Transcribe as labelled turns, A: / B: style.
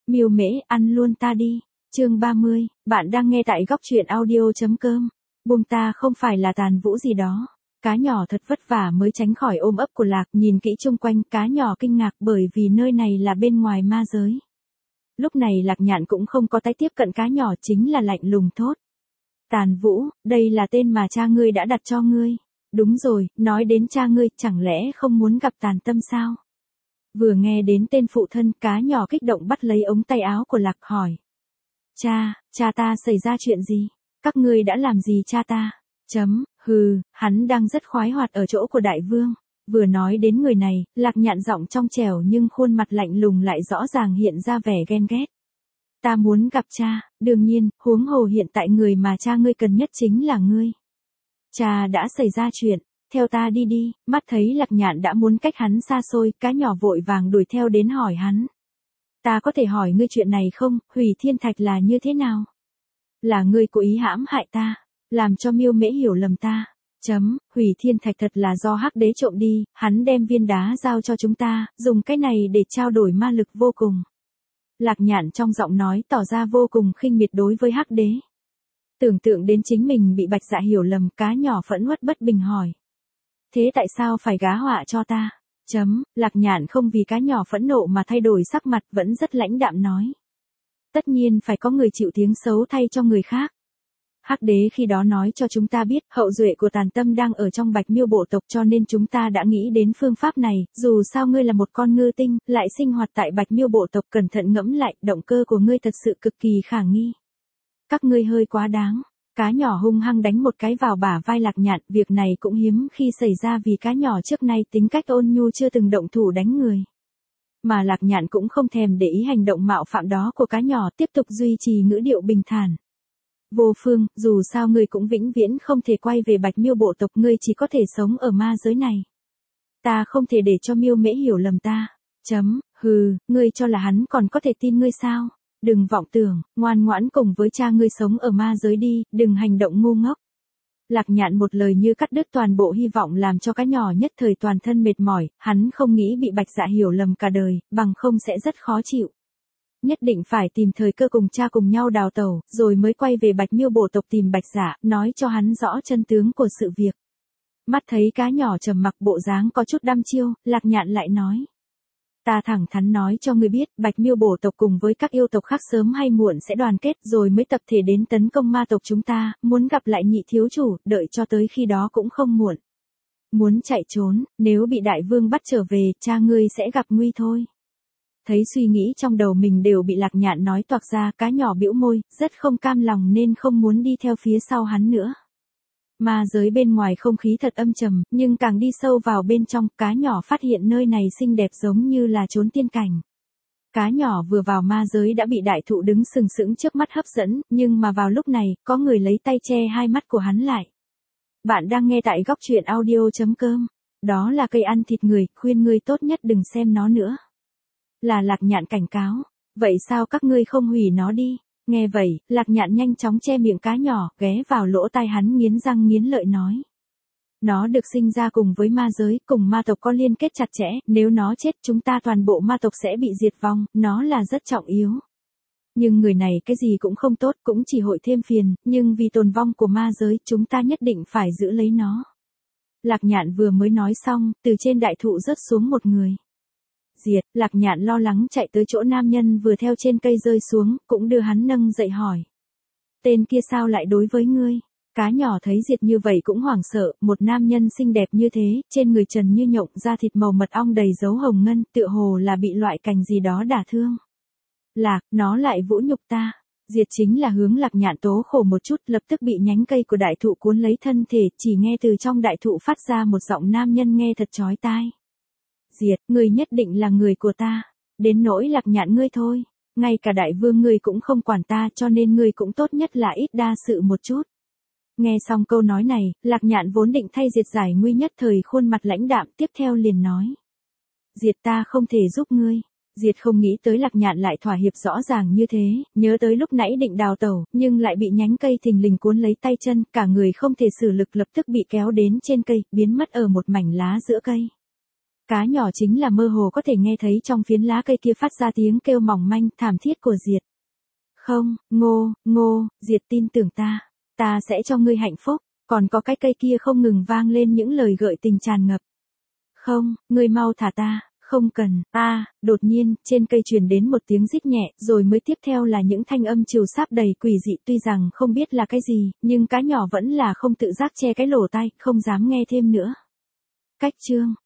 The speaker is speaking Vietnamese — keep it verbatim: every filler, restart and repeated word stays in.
A: Miêu Mễ, ăn luôn ta đi. Chương ba mươi, bạn đang nghe tại góc truyện audio.com. Buông ta không phải là Tàn Vũ gì đó. Cá nhỏ thật vất vả mới tránh khỏi ôm ấp của Lạc, nhìn kỹ chung quanh, cá nhỏ kinh ngạc bởi vì nơi này là bên ngoài ma giới. Lúc này Lạc Nhạn cũng không có tái tiếp cận cá nhỏ, chính là lạnh lùng thốt. Tàn Vũ, đây là tên mà cha ngươi đã đặt cho ngươi. Đúng rồi, nói đến cha ngươi, chẳng lẽ không muốn gặp Tàn Tâm sao? Vừa nghe đến tên phụ thân, cá nhỏ kích động bắt lấy ống tay áo của Lạc hỏi. Cha, cha ta xảy ra chuyện gì? Các ngươi đã làm gì cha ta? Chấm, hừ, hắn đang rất khoái hoạt ở chỗ của đại vương. Vừa nói đến người này, Lạc Nhạn giọng trong trẻo nhưng khuôn mặt lạnh lùng lại rõ ràng hiện ra vẻ ghen ghét. Ta muốn gặp cha, đương nhiên, huống hồ hiện tại người mà cha ngươi cần nhất chính là ngươi. Cha đã xảy ra chuyện, theo ta đi đi. Mắt thấy Lạc Nhạn đã muốn cách hắn xa xôi, cá nhỏ vội vàng đuổi theo đến hỏi hắn. Ta có thể hỏi ngươi chuyện này không, Hủy Thiên Thạch là như thế nào? Là ngươi cố ý hãm hại ta, làm cho Miêu Mễ hiểu lầm ta. Chấm, Hủy Thiên Thạch thật là do Hắc Đế trộm đi, hắn đem viên đá giao cho chúng ta, dùng cái này để trao đổi ma lực vô cùng. Lạc Nhạn trong giọng nói tỏ ra vô cùng khinh miệt đối với Hắc Đế. Tưởng tượng đến chính mình bị Bạch Dạ hiểu lầm, cá nhỏ phẫn uất bất bình hỏi. Thế tại sao phải gá họa cho ta? Chấm, Lạc Nhạn không vì cá nhỏ phẫn nộ mà thay đổi sắc mặt, vẫn rất lãnh đạm nói. Tất nhiên phải có người chịu tiếng xấu thay cho người khác. Hắc Đế khi đó nói cho chúng ta biết, hậu duệ của Tàn Tâm đang ở trong Bạch Miêu bộ tộc, cho nên chúng ta đã nghĩ đến phương pháp này, dù sao ngươi là một con ngư tinh, lại sinh hoạt tại Bạch Miêu bộ tộc, cẩn thận ngẫm lại, động cơ của ngươi thật sự cực kỳ khả nghi. Các ngươi hơi quá đáng. Cá nhỏ hung hăng đánh một cái vào bả vai Lạc Nhạn, việc này cũng hiếm khi xảy ra vì cá nhỏ trước nay tính cách ôn nhu chưa từng động thủ đánh người. Mà Lạc Nhạn cũng không thèm để ý hành động mạo phạm đó của cá nhỏ, tiếp tục duy trì ngữ điệu bình thản. Vô Phương, dù sao ngươi cũng vĩnh viễn không thể quay về Bạch Miêu bộ tộc, ngươi chỉ có thể sống ở ma giới này. Ta không thể để cho Miêu Mễ hiểu lầm ta. Chấm, hừ, ngươi cho là hắn còn có thể tin ngươi sao? Đừng vọng tưởng, ngoan ngoãn cùng với cha ngươi sống ở ma giới đi, đừng hành động ngu ngốc. Lạc Nhạn một lời như cắt đứt toàn bộ hy vọng, làm cho cá nhỏ nhất thời toàn thân mệt mỏi, hắn không nghĩ bị Bạch Dạ hiểu lầm cả đời, bằng không sẽ rất khó chịu. Nhất định phải tìm thời cơ cùng cha cùng nhau đào tẩu, rồi mới quay về Bạch Miêu bộ tộc tìm Bạch Dạ, nói cho hắn rõ chân tướng của sự việc. Mắt thấy cá nhỏ trầm mặc bộ dáng có chút đăm chiêu, Lạc Nhạn lại nói. Ta thẳng thắn nói cho ngươi biết, Bạch Miêu bộ tộc cùng với các yêu tộc khác sớm hay muộn sẽ đoàn kết rồi mới tập thể đến tấn công ma tộc chúng ta, muốn gặp lại nhị thiếu chủ, đợi cho tới khi đó cũng không muộn. Muốn chạy trốn, nếu bị đại vương bắt trở về, cha ngươi sẽ gặp nguy thôi. Thấy suy nghĩ trong đầu mình đều bị Lạc Nhạn nói toạc ra, cá nhỏ bĩu môi, rất không cam lòng nên không muốn đi theo phía sau hắn nữa. Ma giới bên ngoài không khí thật âm trầm, nhưng càng đi sâu vào bên trong, cá nhỏ phát hiện nơi này xinh đẹp giống như là chốn tiên cảnh. Cá nhỏ vừa vào ma giới đã bị đại thụ đứng sừng sững trước mắt hấp dẫn, nhưng mà vào lúc này, có người lấy tay che hai mắt của hắn lại. Bạn đang nghe tại góc truyện audio.com. Đó là cây ăn thịt người, khuyên ngươi tốt nhất đừng xem nó nữa. Là Lạc Nhạn cảnh cáo. Vậy sao các ngươi không hủy nó đi? Nghe vậy, Lạc Nhạn nhanh chóng che miệng cá nhỏ, ghé vào lỗ tai hắn nghiến răng nghiến lợi nói. Nó được sinh ra cùng với ma giới, cùng ma tộc có liên kết chặt chẽ, nếu nó chết chúng ta toàn bộ ma tộc sẽ bị diệt vong, nó là rất trọng yếu. Nhưng người này cái gì cũng không tốt, cũng chỉ hội thêm phiền, nhưng vì tồn vong của ma giới, chúng ta nhất định phải giữ lấy nó. Lạc Nhạn vừa mới nói xong, từ trên đại thụ rớt xuống một người. Diệt, Lạc Nhạn lo lắng chạy tới chỗ nam nhân vừa theo trên cây rơi xuống, cũng đưa hắn nâng dậy hỏi. Tên kia sao lại đối với ngươi? Cá nhỏ thấy Diệt như vậy cũng hoảng sợ, một nam nhân xinh đẹp như thế, trên người trần như nhộng, da thịt màu mật ong đầy dấu hồng ngân, tựa hồ là bị loại cành gì đó đả thương. Lạc, nó lại vũ nhục ta. Diệt chính là hướng Lạc Nhạn tố khổ một chút, lập tức bị nhánh cây của đại thụ cuốn lấy thân thể, chỉ nghe từ trong đại thụ phát ra một giọng nam nhân nghe thật chói tai. Diệt, ngươi nhất định là người của ta. Đến nỗi Lạc Nhạn ngươi thôi. Ngay cả đại vương ngươi cũng không quản ta, cho nên ngươi cũng tốt nhất là ít đa sự một chút. Nghe xong câu nói này, Lạc Nhạn vốn định thay Diệt giải nguy nhất thời khuôn mặt lãnh đạm, tiếp theo liền nói. Diệt, ta không thể giúp ngươi. Diệt không nghĩ tới Lạc Nhạn lại thỏa hiệp rõ ràng như thế, nhớ tới lúc nãy định đào tẩu, nhưng lại bị nhánh cây thình lình cuốn lấy tay chân, cả người không thể sử lực lập tức bị kéo đến trên cây, biến mất ở một mảnh lá giữa cây. Cá nhỏ chính là mơ hồ có thể nghe thấy trong phiến lá cây kia phát ra tiếng kêu mỏng manh, thảm thiết của Diệt. Không, Ngô, Ngô, Diệt tin tưởng ta. Ta sẽ cho ngươi hạnh phúc. Còn có cái cây kia không ngừng vang lên những lời gợi tình tràn ngập. Không, ngươi mau thả ta. Không cần, a à, đột nhiên, trên cây truyền đến một tiếng rít nhẹ, rồi mới tiếp theo là những thanh âm trừu sáp đầy quỷ dị, tuy rằng không biết là cái gì, nhưng cá nhỏ vẫn là không tự giác che cái lỗ tai, không dám nghe thêm nữa. Cách chương